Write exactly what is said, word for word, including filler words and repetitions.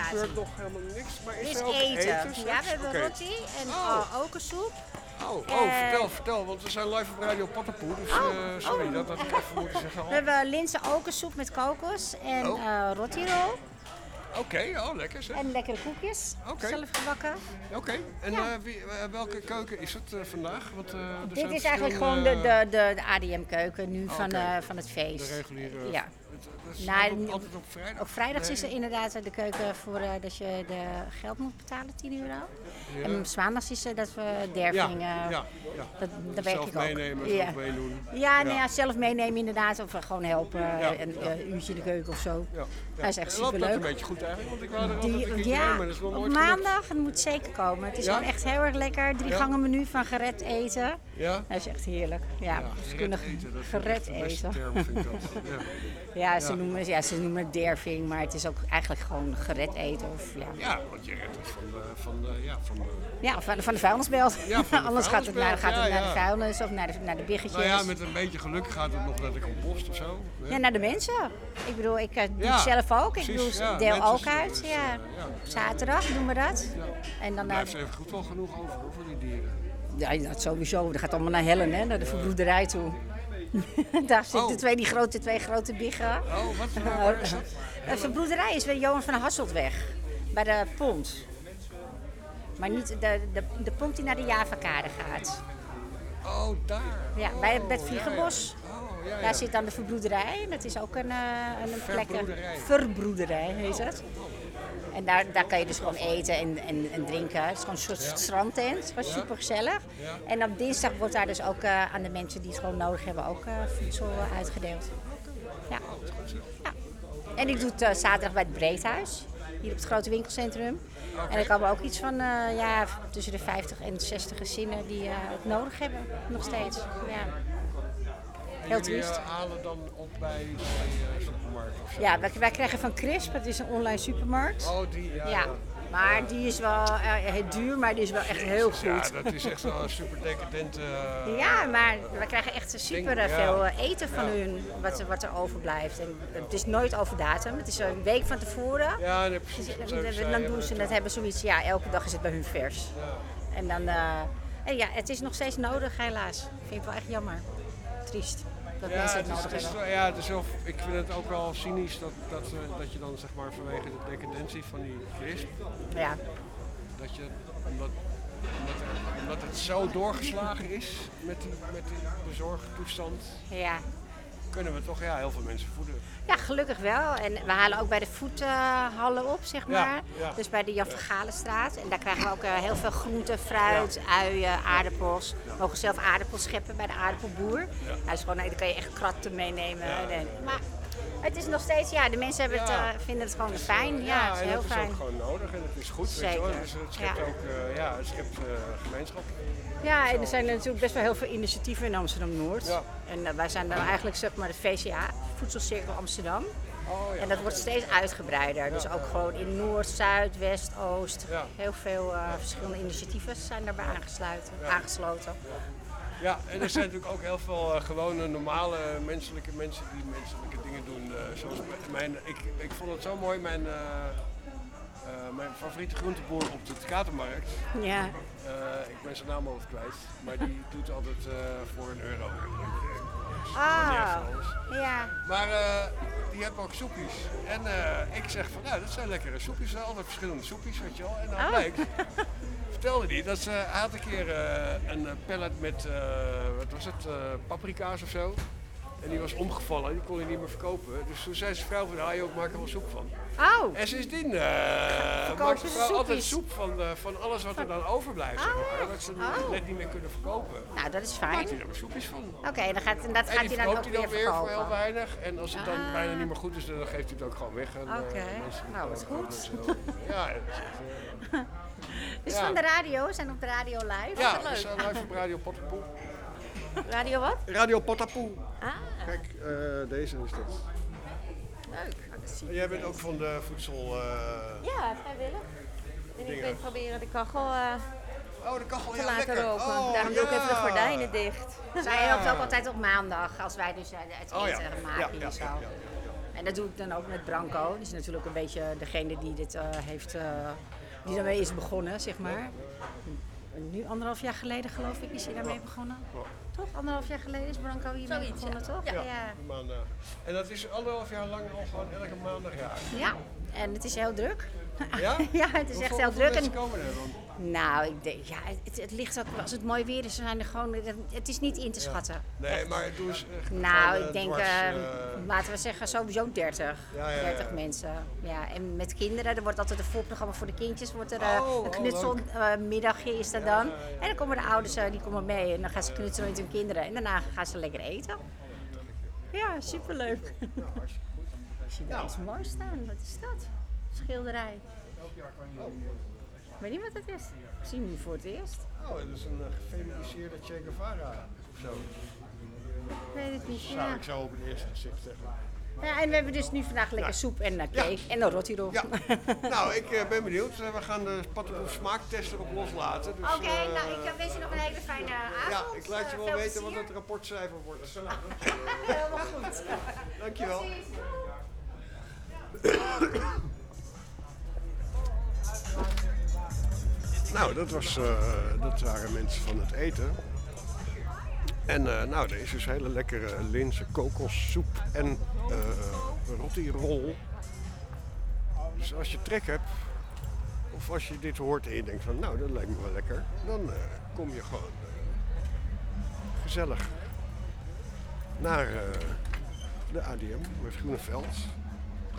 gebeurt nog helemaal niks. Maar is Is er ook eten. eten? Ja, straks? we hebben Oké. roti en Oh. uh, okensoep. Oh, oh Eh, vertel, vertel, want we zijn live op Radio Pottapoe, dus Oh, eh, sorry oh. dat had ik even moeten zeggen. We al. hebben linzen okensoep met kokos en Oh. uh, rotirol. Oké, oh lekker zeg. En lekkere koekjes, Oké. zelf gebakken. Oké, en Ja. eh, wie, eh, welke keuken is het eh, vandaag? Want, eh, er Dit zijn is eigenlijk gewoon de, verschillende- de, de, de A D M-keuken nu van, Oké. eh, van het feest. De reguliere... Ja. Het, het is Nou, altijd- altijd op vrijdag? Op vrijdag is Nee. er inderdaad de keuken voor uh, dat je de geld moet betalen, tien euro. Ja. En op maandags is er dat we derving, Ja, uh, ja, ja. dat, dat werk Zelf ik ook. meenemen, ja. zelf meedoen. Ja, nou ja, zelf meenemen inderdaad, of uh, gewoon helpen, uh, Ja. een uh, uurtje in de keuken of zo. Ja. Dat is echt En loopt dat een superleuk. beetje goed eigenlijk, want ik wou er altijd een Die, keertje ja, heen, maar dat is nog op nooit gelukt. maandag, het moet zeker komen. Het is Ja? gewoon echt heel erg lekker. Drie Ja? gangen menu van gered eten. Ja? Dat is echt heerlijk. Ja, Ja, ze gered kunnen eten, dat vind ik gered echt de beste eten. term, vind ik dat. Ja. Ja, ze Ja. Noemen, ja, ze noemen het derving, maar het is ook eigenlijk gewoon gered eten. Of, ja. Ja, want je redt het van de, van de, ja, van de... Ja, van, van de vuilnisbelt. Ja, van de Anders gaat het, naar, gaat het vuilnisbelt, naar ja, de ja. vuilnis of naar de, naar de biggetjes. Nou ja, met een beetje geluk gaat het nog naar de compost of zo. hè? Ja, naar de mensen. Ik bedoel, ik uh, doe Ja, het zelf ook. Ik precies, doe, ja, deel mensen ook sturen, uit. dus, Ja. eh, ja, ja. Zaterdag doen we dat. Ja. En dan, Er uh, blijft even goed wel genoeg over hoor, voor die dieren. ja, dat sowieso. Dat gaat allemaal naar Helen, hè, naar de verbroederij toe. Daar zitten Oh. twee, die grote, twee grote biggen. Oh, wat waar, waar is dat? De verbroederij is bij Johan van Hasseltweg. Bij de pont. Maar niet de, de, de pont die naar de Javakade gaat. Oh, daar. Ja, bij het bij het Vliegenbos. Oh, ja, ja. Daar zit dan de verbroederij. Dat is ook een, uh, een plek. Verbroederij. Verbroederij heet het. En daar, daar kan je dus gewoon eten en, en, en drinken. Het is gewoon een soort Ja. strandtent. Het was Ja. super gezellig. Ja. En op dinsdag wordt daar dus ook uh, aan de mensen die het gewoon nodig hebben ook uh, voedsel uh, uitgedeeld. Ja. ja. En ik doe het uh, zaterdag bij het Breedhuis. Hier op het grote winkelcentrum. Oké. En er komen ook iets van uh, ja, tussen de vijftig en zestig gezinnen die uh, het nodig hebben. Nog steeds. Ja. En Heel jullie, triest. eh, halen dan op bij de supermarkt of zo? Ja, wij, wij krijgen van Crisp, het is een online supermarkt. Oh, die, ja. Ja, maar die is wel uh, heel duur, maar die is wel echt heel goed. Ja, dat is echt wel een super decadente... uh, Ja, maar we krijgen echt super Ding, uh, ja. veel uh, eten van Ja. hun, wat, wat er overblijft. En het is nooit over datum, het is een week van tevoren. Ja, nee, precies. Dus, wat dan, zij dan zeiden. doen ze, dat hebben zoiets, ja, elke dag is het bij hun vers. Ja. En dan, uh, en ja, het is nog steeds nodig helaas. Ik vind het wel echt jammer. Triest dat Ja, mensen het het is, nodig het is, hebben. wel- ja, het is wel, ik vind het ook wel cynisch dat, dat, eh, dat je dan zeg maar vanwege de decadentie van die crisp, Ja. dat je, omdat, omdat, er- omdat het zo doorgeslagen is met die, met die bezorgtoestand, Ja. kunnen we toch ja, heel veel mensen voeden. Ja, gelukkig wel. En we halen ook bij de voethallen op, zeg maar. Ja, ja. Dus bij de Jan van Galenstraat. En daar krijgen we ook eh, heel veel groenten, fruit, uien, aardappels. We mogen zelf aardappels scheppen bij de aardappelboer. Ja. Dus gewoon, nee, dan kan je echt kratten meenemen. Ja. En, maar het is nog steeds, ja, de mensen hebben het, Ja. eh, vinden het gewoon fijn. Ja, het is en heel dat fijn. is ook gewoon nodig en het is goed. Weet je Zeker. wel. Dus het schept Ja. ook eh, ja, het schept, eh, gemeenschap. Ja, en er zijn natuurlijk best wel heel veel initiatieven in Amsterdam-Noord. Ja. En eh, wij zijn dan eigenlijk zeg maar de V C A, Voedselcirkel Amsterdam. Oh, ja. En dat wordt steeds uitgebreider. Dus ook gewoon in Noord, Zuid, West, Oost. Ja. Heel veel uh, verschillende initiatieven zijn daarbij aangesluiten, Ja. aangesloten. Ja, en er zijn natuurlijk ook heel veel uh, gewone, normale menselijke mensen die menselijke dingen doen. Uh, zoals m- mijn, ik, ik vond het zo mooi, mijn, uh, uh, mijn favoriete groenteboer op de Katermarkt. Ja. Uh, ik ben zijn naam altijd kwijt, maar die doet altijd uh, voor een euro. Ah, ja. Maar uh, die hebben ook soepjes. En uh, ik zeg van, nou, dat zijn lekkere soepjes. Er zijn altijd verschillende soepjes, weet je wel. En dan Oh. blijkt, vertelde hij, dat ze hij had een keer uh, een pallet met, uh, wat was het, uh, paprika's of zo. En die was omgevallen, die kon hij niet meer verkopen. Dus toen zei zijn vrouw van, ah joh, ik maak er wel soep van. Oh. En sindsdien uh, maakt de ze vrouw altijd soepjes? soep van, uh, van alles wat er dan overblijft. Zeg maar, dat ze Oh. net niet meer kunnen verkopen. Nou, dat is Dan maakt fijn. hij er maar soepjes van. Oké, okay, dan gaat, en dat En gaat die hij dan ook verkoopt hij dan weer weer voor heel verkopen. weinig. En als het dan Ah. bijna niet meer goed is, dan geeft hij het ook gewoon weg. aan, Oké. uh, mensen die Nou, wat gewoon goed. zo- Ja, het is echt, uh, Dus Ja. van de radio, we zijn op de radio live. ja, Wat we leuk. zijn live op Radio Pottapoe. Radio wat? Radio Pottapoe. Ah, Kijk, uh, deze is dat. leuk. Nou, dat zie ik. Jij bent ook van de voedsel... Uh... Ja, vrijwillig. En ik Dingen. ben proberen de kachel uh, Oh, de kachel, te ja, laten lekker. roken. Oh, Daarom doe ik even de ja. gordijnen dicht. Zij helpt ook altijd op maandag, als wij dus uh, het Oh, ja. eten Ja, maken ja, en zo. ja, ja, En dat doe ik dan ook met Branko. Die is natuurlijk een beetje degene die dit uh, heeft, uh, die daarmee is begonnen, zeg maar. Nu anderhalf jaar geleden geloof ik is hij daarmee begonnen. Ja. Toch? Anderhalf jaar geleden is Branko hiermee Zoiets, begonnen, ja. toch? Ja. Ja. Maandag. En dat is anderhalf jaar lang al gewoon elke maandag jaar. Ja, en het is heel druk. Ja? Ja, het is echt Hoeveel- heel hoeveel druk. mensen En, komen er dan? nou, ik denk, ja, het, het ligt ook, als het mooi weer is, zijn er gewoon, het is niet in te schatten. Nee, maar doe eens echt Nou, gewoon, ik eh, denk, dwars, uh, eh, laten we zeggen, sowieso dertig. Ja, ja, ja. dertig mensen. Ja, en met kinderen, er wordt altijd een voorprogramma voor de kindjes. Wordt er uh, Oh, een oh, knutselmiddagje is dat Ja, dan. ja, ja. En dan komen de ouders, uh, die komen mee en dan gaan ze knutselen met hun kinderen. En daarna gaan ze lekker eten. Ja, superleuk. Nou, hartstikke goed. Ik zie daar iets moois staan. Wat is dat? Schilderij. Ik weet niet wat het is. Ik zie hem nu voor het eerst. Oh, dat is een uh, gefeminiseerde Che Guevara of zo. Ik weet het niet. Zou Ja. ik zo op het eerste gezicht zeggen. Ja, en we hebben dus nu vandaag lekker Ja. soep en uh, cake Ja. en een roti erop. Ja, nou, ik uh, ben benieuwd. Uh, we gaan de Pattenboef smaaktest erop loslaten. Dus, Oké, uh, nou ik wens je nog een hele fijne avond. ja, ik laat je Uh, wel veel weten wat plezier. het rapportcijfer wordt. Helemaal goed. Dankjewel. Nou, dat, was, uh, dat waren mensen van het eten. En uh, nou, er is dus hele lekkere linzen kokossoep en uh, roti-roll. Dus als je trek hebt, of als je dit hoort en je denkt van nou, dat lijkt me wel lekker, dan uh, kom je gewoon uh, gezellig naar uh, de A D M met Groeneveld.